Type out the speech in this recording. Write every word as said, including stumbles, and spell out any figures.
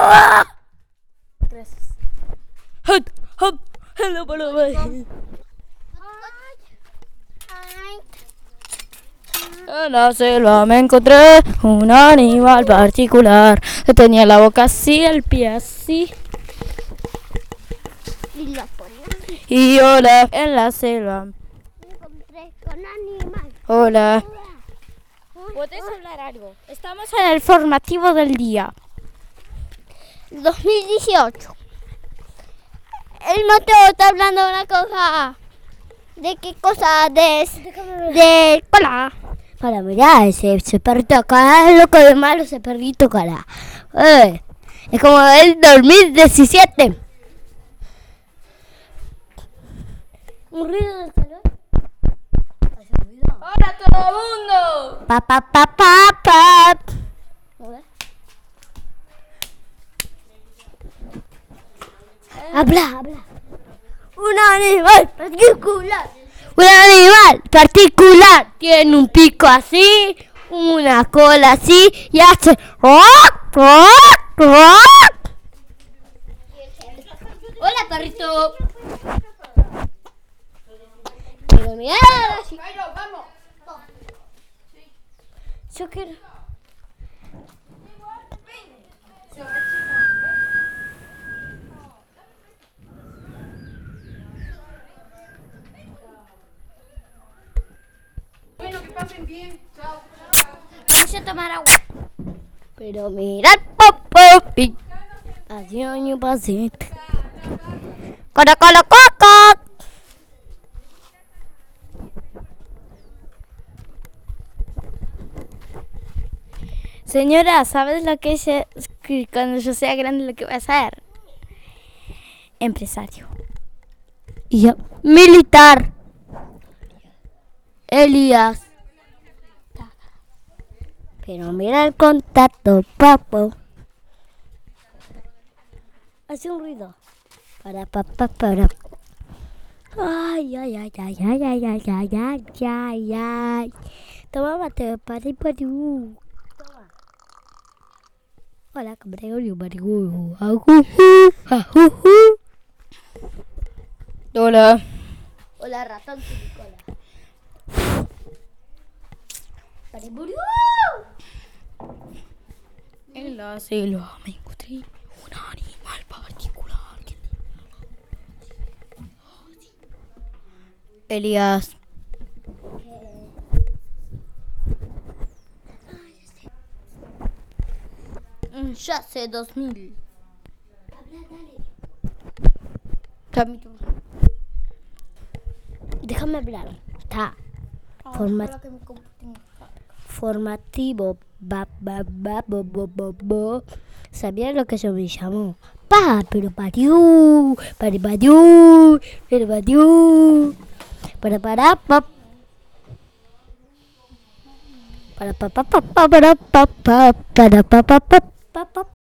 Tres. Hop, hop, hello, hello. En la selva me encontré un animal particular que tenía la boca así, el pie así. Y lo ponía así. Y hola, en la selva. Me encontré con animal. Hola. ¿Puedes hablar algo? Estamos en el formativo del día. dos mil dieciocho. El Mateo está hablando de una cosa. ¿De qué cosa? De, de cola. Para mirar ese, ese perrito acá, es loco de malo ese perrito cara. Eh, es como el dos mil diecisiete. Un ruido del salón. ¡Hola todo el mundo! Pa pa pa pa pa. Habla, habla. Un animal particular. Un animal particular. Tiene un pico así, una cola así y hace rock, rock, rock. Hola, perrito. Pero mira, así. vamos. Yo quiero. Bueno, que pasen bien. Chao. Voy a tomar agua. Pero mira el popopi. Adiós, mi paciente. Cola, cola, coca. Señora, ¿sabes lo que es eh, que cuando yo sea grande lo que voy a hacer? Empresario. Y yo, militar. Elías. Pero mira el contacto, papo. Hace un ruido. Para, papá, para. Ay, ay, ay, ay, ay, ay, ay, ay, ay, ay, ay. Toma mate, para y para. Toma. Hola, cabrero, marihuana. Ajuju, ajuju. Hola. Hola, ratón silicola. Pariburiú. En la selva me encontré un animal particular. Elías. Un Yace dos mil. Camito. Déjame hablar. Está. Forma- formativo. Ba, ba, ba, bo, bo, bo, bo. ¿Sabías lo que yo me llamo? Pa, pero pariú. Para, pariú. Pero pariú. Para, para, pa. Para, pa, pa, pa, pa, para, pa, pa, para, pa, pa, pa, pa, pa,